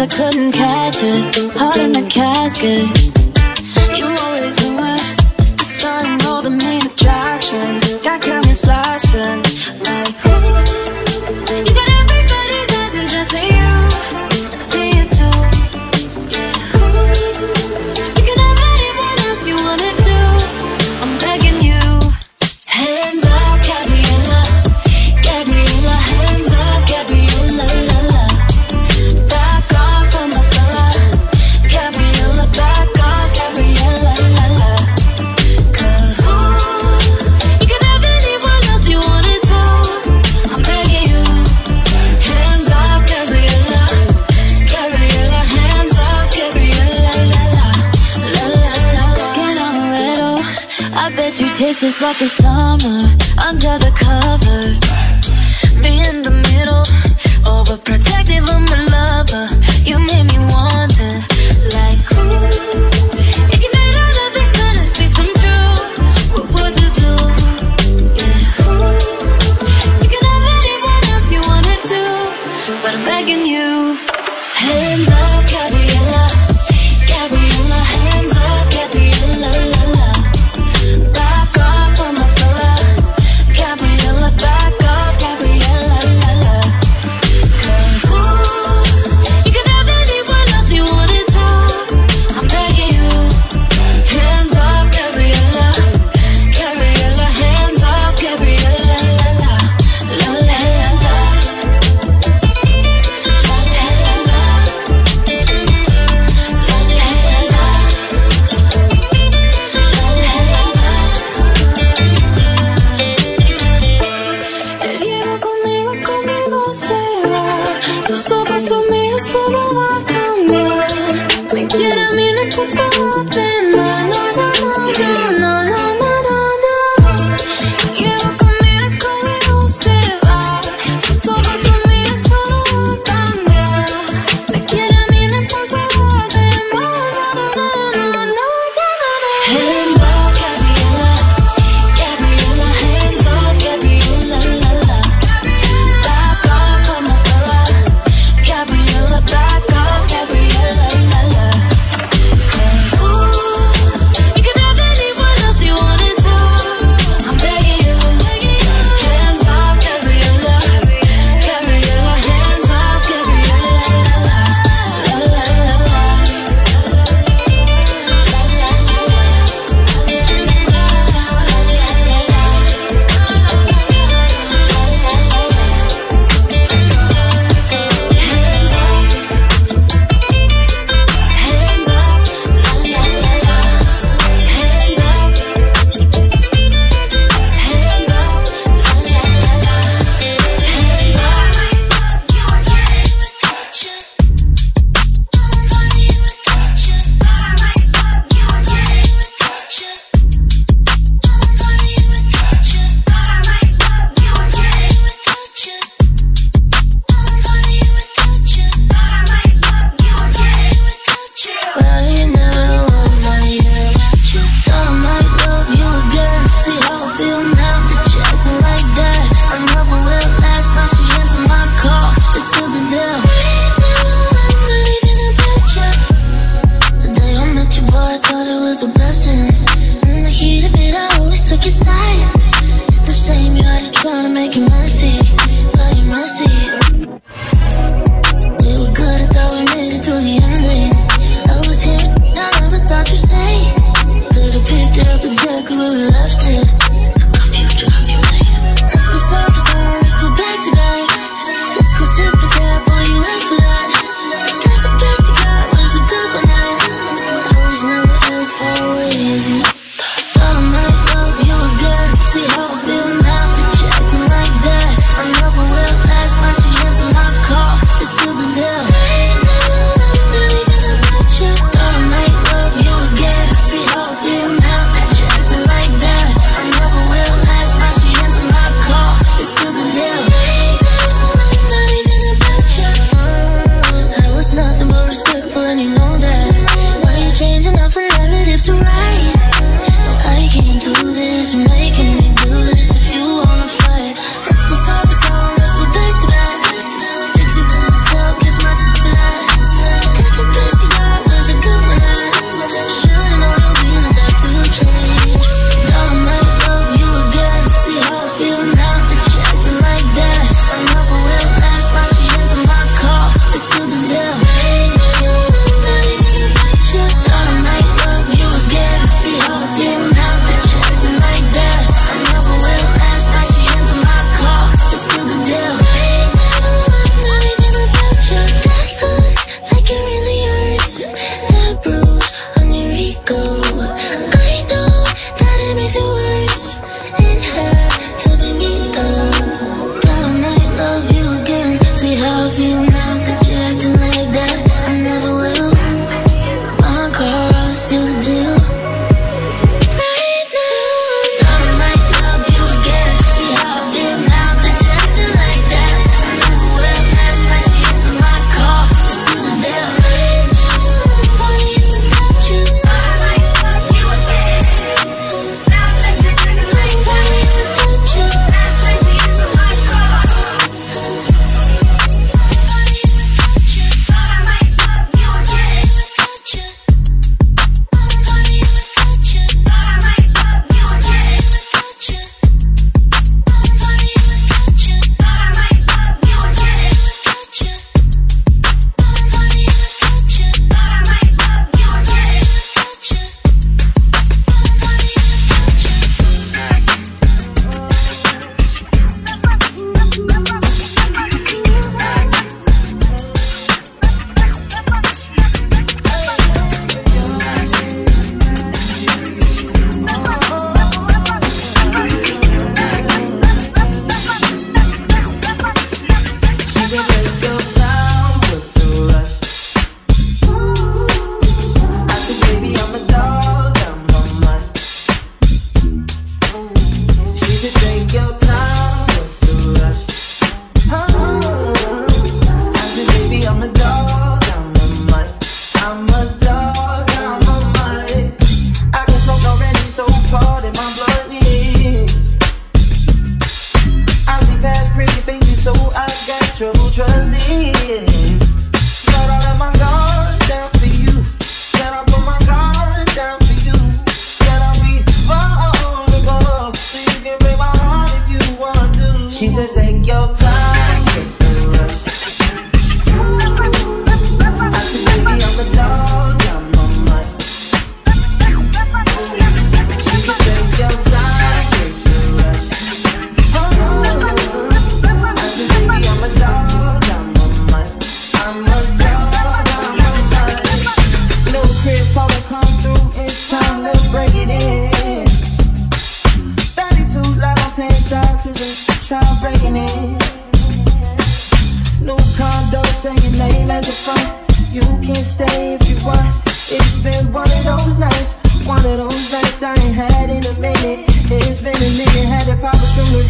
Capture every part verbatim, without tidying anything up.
I couldn't catch it. Heart in the casket. You always knew it. The starting all the main attraction. Got cameras flashing like, ooh. You got everybody's eyes and just you. I see it too. Yeah, ooh. You can have anyone else you wanna do. I'm begging you. Hands up, Gabriella. Gabriella, hands up, Gabriella, la la. Back off from my fella. Gabriella, back off, Gabriella, la la. Cause ooh, you can have anyone else you wanna do. I'm begging you. Hands off, Gabriella. Gabriella, hands off, Gabriella, la la. La la la. Skin amaretto, I bet you taste just like the summer under the cover. Me in the middle, overprotective of my lover. You made me wonder, like, ooh, if you made all of these fantasies come true, what would you do? Yeah, ooh, you can have anyone else you wanna do, but I'm begging you. Hands up, Gabriella. Gabriella, hands up, Gabriella, la la. Back off from my fella. Gabriella, back off, Gabriella, la la. Cause ooh, you can have anyone else you wanna do. I'm begging you. Hands off, Gabriella. Gabriella, hands off, Gabriella, la la. La la, hands up. La la, hands up. La la, hands up. La la, hands up. El hielo conmigo, conmigo se va. Sus ojos son míos, solo va a cambiar. Me quiere a mí, no importa lo demás. No, no, no, no, no, no, no, no. El hielo conmigo, conmigo se va. Sus ojos son míos, solo va a cambiar. Me quiere a mí, no importa lo demás. No, no, no, no, no, no, no. Hands up, Gabriella. Gabriella, hands up, Gabriella, la la. Back off from my fella. Gabriella, back off, Gabriella, la la. Cause ooh, you can have anyone else you wanna do. I'm begging you. Hands off, Gabriella. Gabriella, hands off, Gabriella, la la. La la la la. La la la la. Well, you know I'm not here with you. Thought I might love you again. See how I feel now that you're acting like that. I never will last. Now she answered my call. It's still the deal. I'm not even a picture. The day I met you, boy, I thought it was a blessing. In the heat of it, I always took your side. It's the shame you had to try to make it messy, but you're messy. We were good, I thought we made it through the ending. I was here, I never thought you'd say. Could've picked it up exactly where we left it. Took off you, drop you late. Let's go side for side, let's go back to back. Let's go tip for tap, all you asked for that. Guess the best you got was a good one night. I was never as far away as you thought. I might love you again. See how I feel now that you're acting like that. I never will last. Now she answered my call. It's still the deal. Thought I might love you again. See how I feel now that you're acting like that. I never will last. Now she answered my call. It's still the deal. I was nothing but respectful, and you know that. Why you changing up the narrative to right?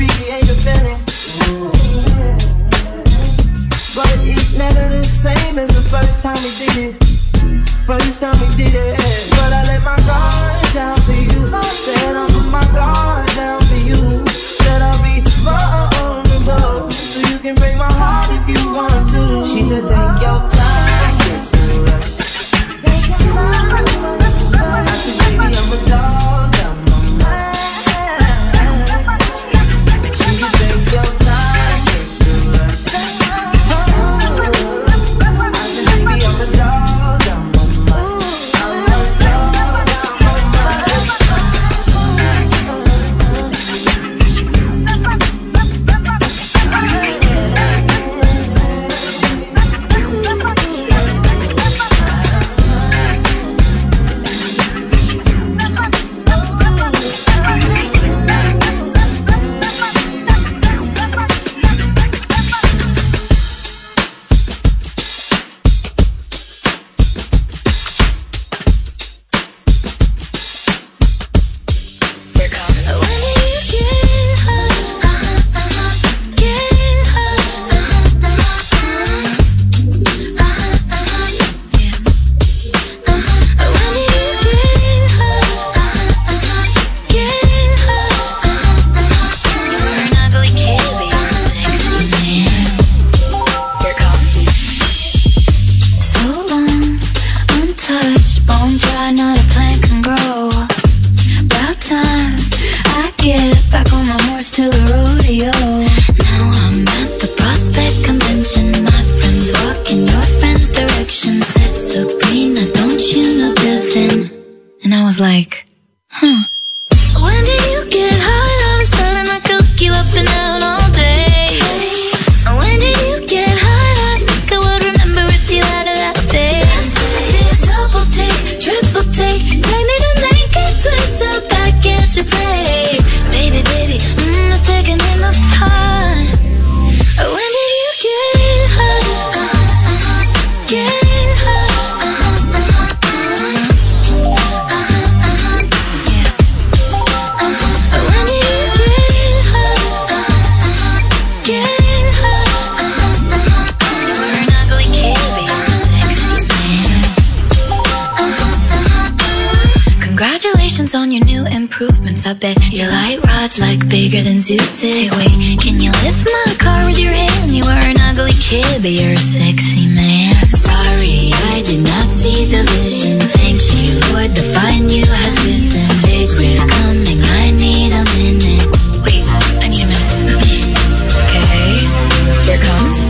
recreate the feeling. But it's never the same as the first time we did it. First time we did it. But I let my guard down for you. Said I'll put my guard down for you. Said I'll be vulnerable, so you can break my heart if you want to. She said take your time, yes, no rush. Take your time. I said baby I'm a dog, I'm a man. She said take your time, yes, no rush. I said baby I'm a dog, I'm a man. I'm a dog, I'm a on your new improvements. I bet your light rod's like bigger than Zeus's. Hey, wait, can you lift my car with your hand? You were an ugly kid, but you're a sexy man. Sorry, I did not see the vision. Think she would define you as risen. Big riff coming, I need a minute. Wait, I need a minute. Okay, here it comes.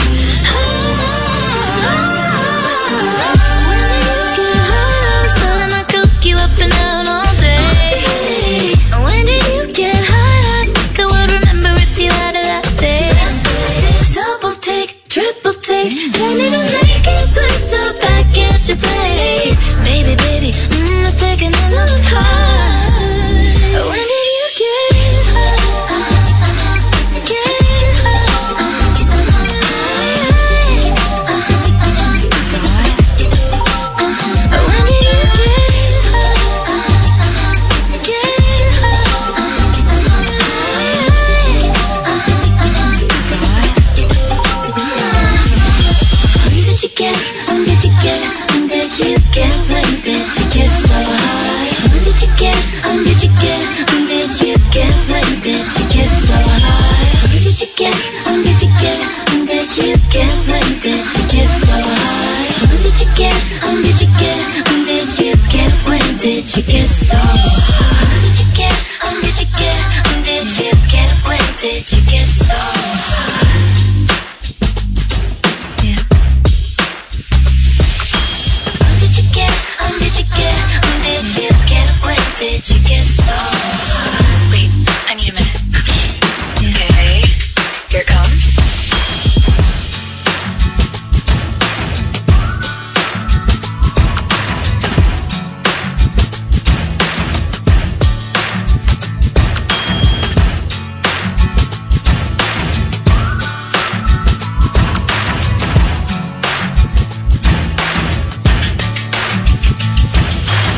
You up and down all day. When did you get high? I think I would remember if you had a that face. Double take, triple take, tell me to make it twist up back at your place. Baby, baby, mm, a second in the high. When did you get high? Get high. When did you get, when did you get, when did you get, when did you get so high? When did you get, when did you get, when did you get, when did you get so high? When did you get, when did you get, when did you get, when did you get so high? When did you get, when did you get, when did you get, when did you get so high? When did you get, when did you get, when did you get, when did you get so high? Did you get so high? Wait, I need a minute. Okay, here it comes.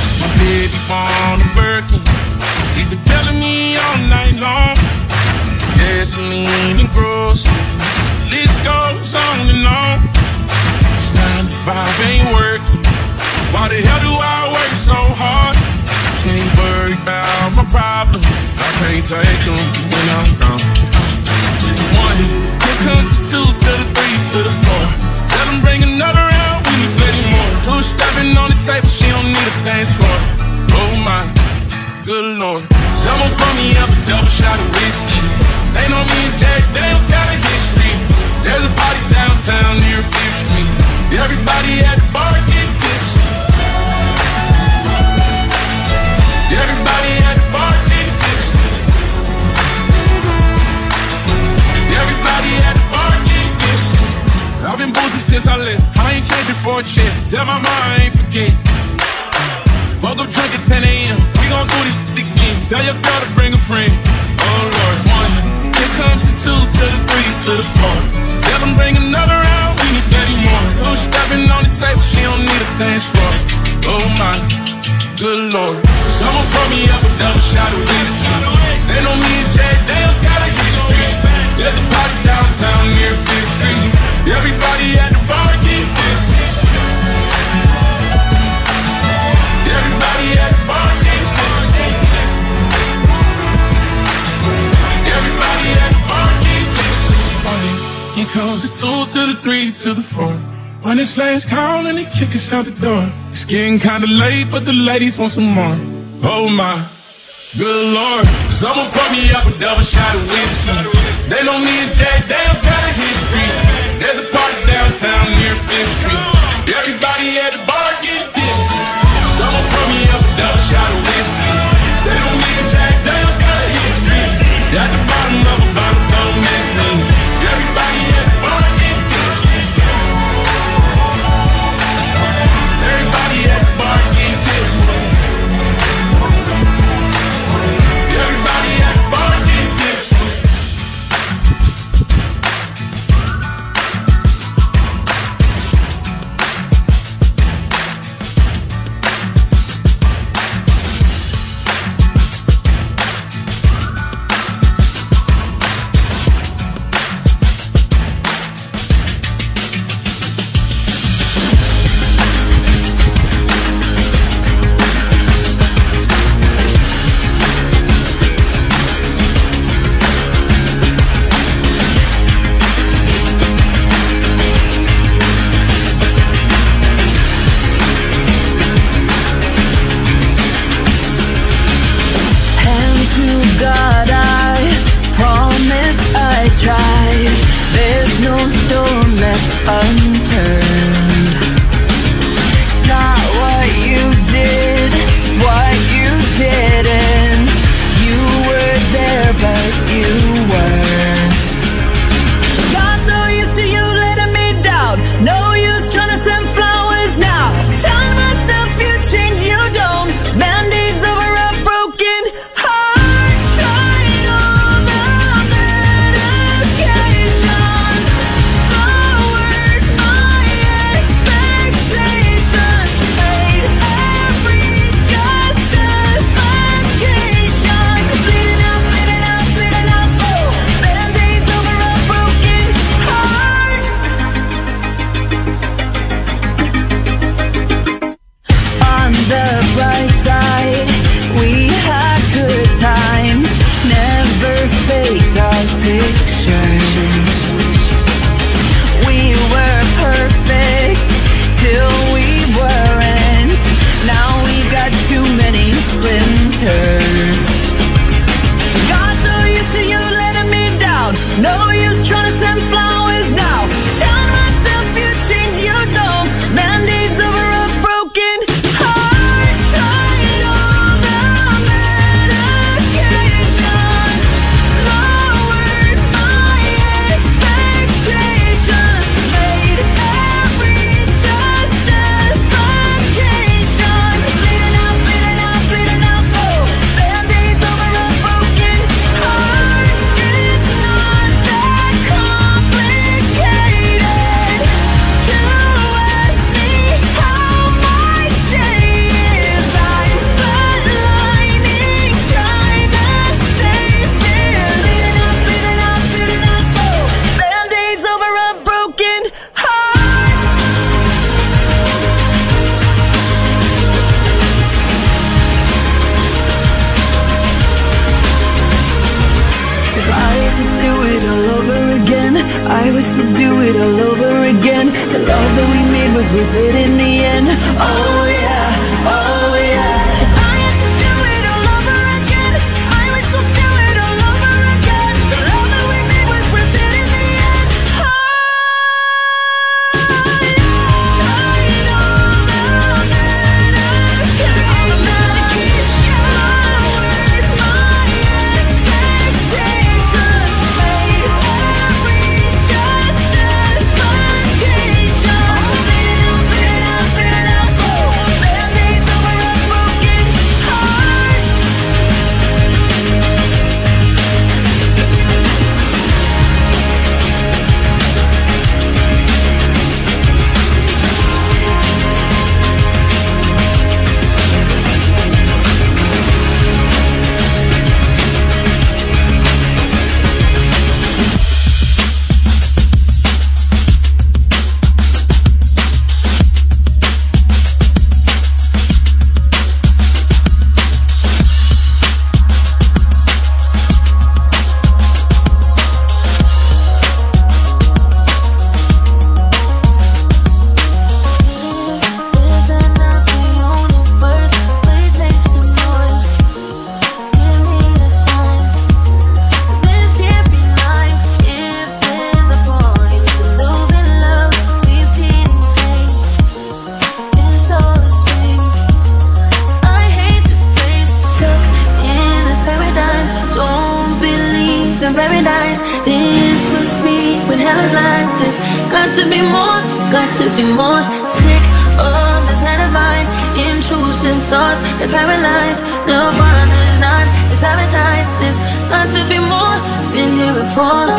On a Birkin, she's been telling me all night long gasoline and groceries. List goes on and on. It's nine to five ain't working. Why the hell do I work so hard? Can't worry about my problems. I can't take them when I'm gone. One, here comes the two to the three to the four. Tell them bring another round, we need plenty more. Two stepping on the table, she don't need a dance floor. Oh my, good lord. Someone pour me up a double shot of whiskey. They know me and Jack Daniels got a history. There's a party downtown near Fifth Street. Everybody at the bar get tipsy. Everybody at the bar get tipsy. Everybody at the bar get tipsy. I've been boozing since I left. I ain't changing for a check. Tell my mom I ain't forget. Woke up drunk at ten a.m. We gon' do this shit again. Tell your girl to bring a friend. Oh Lord, one. Here comes the two to the three to the four. Tell them bring another round. We need thirty more. Two stepping on the table. She don't need a dance floor. Oh my, good lord. Someone pour me up a double shot of whiskey. They know me and Jack Daniels got a history. There's a party downtown near Fifth Street. Everybody at the bar get tipsy. Everybody at the bar get tipsy. Everybody at the bar get tipsy. Here comes the two to the three to the four. When it's last call and they kick us out the door. It's getting kinda late, but the ladies want some more. Oh my, good lord. Someone pour me up a double shot of whiskey. They know me and Jack Daniels got a history. There's a party downtown near Fifth Street. Everybody at the bar get tipsy. Someone pour me up a double shot of whiskey. They know me and Jack Daniels got a history. At the bottom of a bottle, don't miss me. Everybody at the bar get tipsy. Everybody at the bar get tipsy. Everybody at the bar get tipsy. was worth it in the end. Oh yeah, oh yeah. If I had to do it all over again, I would still do it all over again. The love that we made was worth it in the end. Oh yeah. Tried all the medication, all the medication lowered my expectations, made every justification. Bleed it out, bleed it out, bleed it out slow. Band-aids over a broken heart. There's another universe, please make some noise. Give me the signs. This can't be life. If there's a point to losing love, we didn't think it's all the same. I hate this place, stuck in this paradigm. Don't believe in paradise. This must be when hell is like this. Got to be more, got to be more. Sick of this divine, intrusive thoughts that paralyze. No one is not, it's advertised. This got to be more, been here before.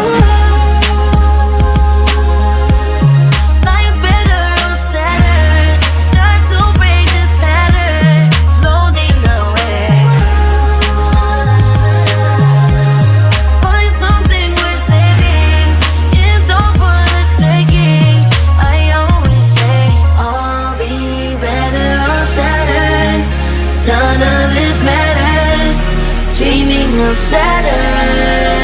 Life better on Saturn, got to break this pattern, floating away. Find something worth saving, it's all for the taking. I always say, I'll be better on Saturn. None of this matters, dreaming of Saturn.